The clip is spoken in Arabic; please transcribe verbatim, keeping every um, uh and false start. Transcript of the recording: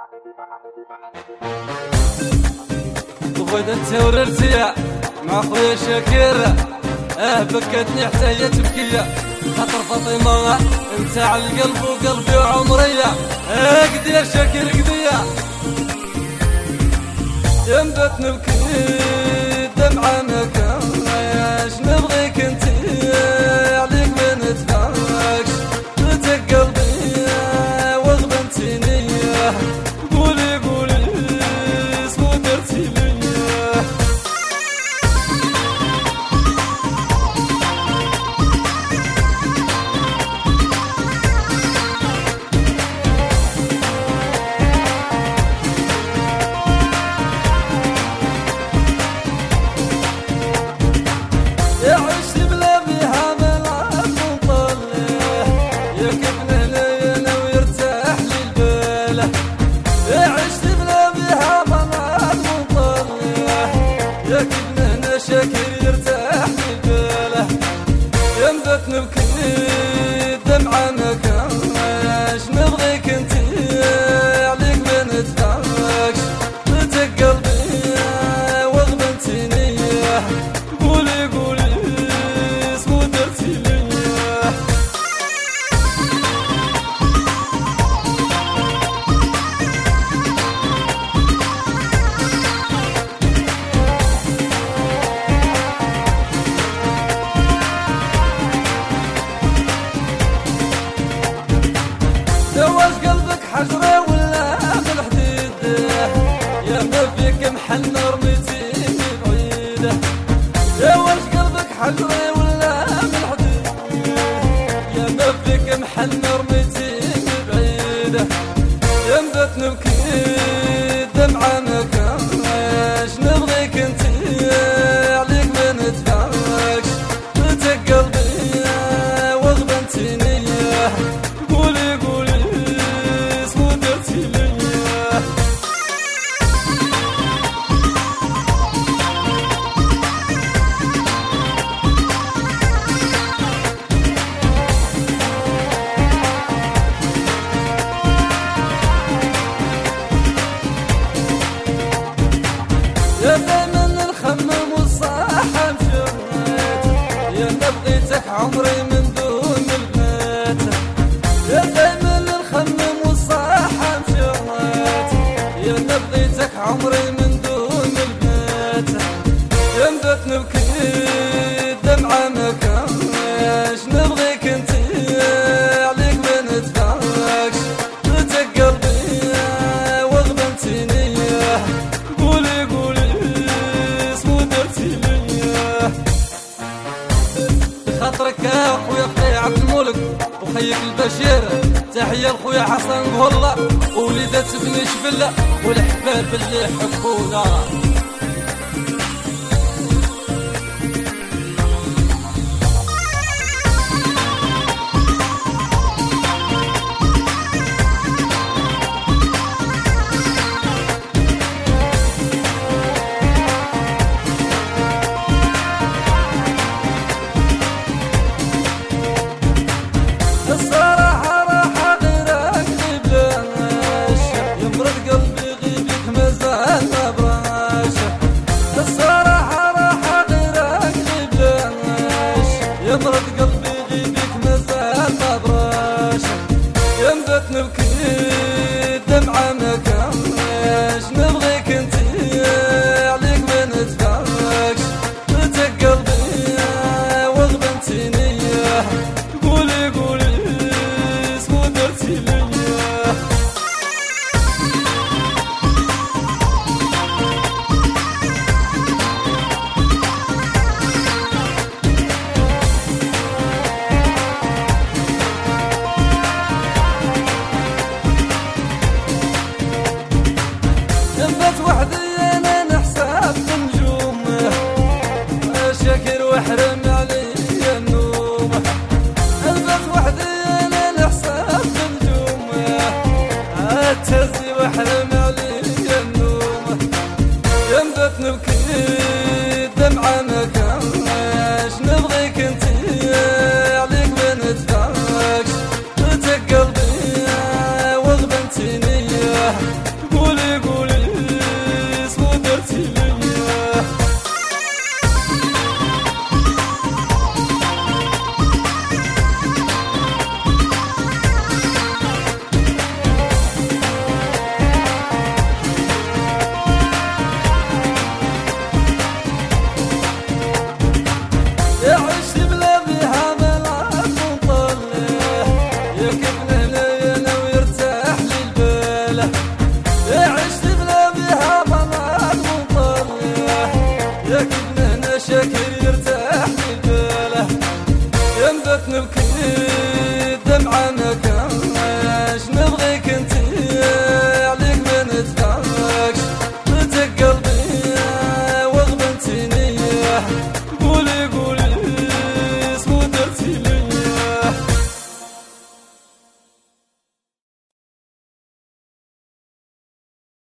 وغدا انت وررتيا مع خويا شاكر، اه بكتني حتى هي تبكيا، خاطر فاطمة انت على القلب وقلبي وعمريا. اه قدي يا شاكر قدي يا نبات نبكي دمعة ما كاش، نبغيك انتي عليك ما نتفاكش، قلتك قلبي وغبنتيني، قولي قولي اسمو درتي ليا. شاكر يرتاح للباله يا نبات نبكي دمعة ما كاش، نبغيك انتي عليك ما نتفاكش، قلتك قلبي وغبنتيني، قولي قولي اسمو درتي ليا. واش قلبك حجرة ولا بالحديد، يا ما فيك محل رميتيني بعيدة، يا واش قلبك حجرة ولا بالحديد، يا ما فيك محل رميتيني بعيدة، يا نبات نبكي دمعة ما كاش، نبغيك انتي عليك ما نتفاكش، قلتك قلبي وغبنتيني، قولي قولي اسمو درتي ليا. يا دايما نخمم والصاحة مشرات، يا نبغيتك عمري من دون البنات، يا دايما نخمم والصاحة مشرات، يا نبغيتك عمري من دون البنات، يا نبات نبكي دمعة ما كاش، نبغيك انتي عليك ما نتفاكش، قلتك قلبي وغبنتيني، قولي قولي اسمو درتي ليا. بخاطرك يا خويا بقي عبد الملك وخيك البشير، تحية لخويا حسن والله ووليدات بني شبلة والحباب اللي يحبونا. يمرض قلبي غيبك مازال ما براش، يا نبات نبكي دمعة ما كاش، نبغيك انتي عليك ما نتفاكش، قلتك قلبي وغبنتيني، قولي قولي اسمو درتي ليا. نبات وحدي انا نحسب النجوم، شاكر واحرم عليا النوم، نبات وحدي انا نحسب النجوم، تهزي واحرم عليا النوم، يا نبات نبكي دمعة ما كاش، نبغيك انتي عليك ما نتفاكش، قلتك قلبي وغبنتيني، قولي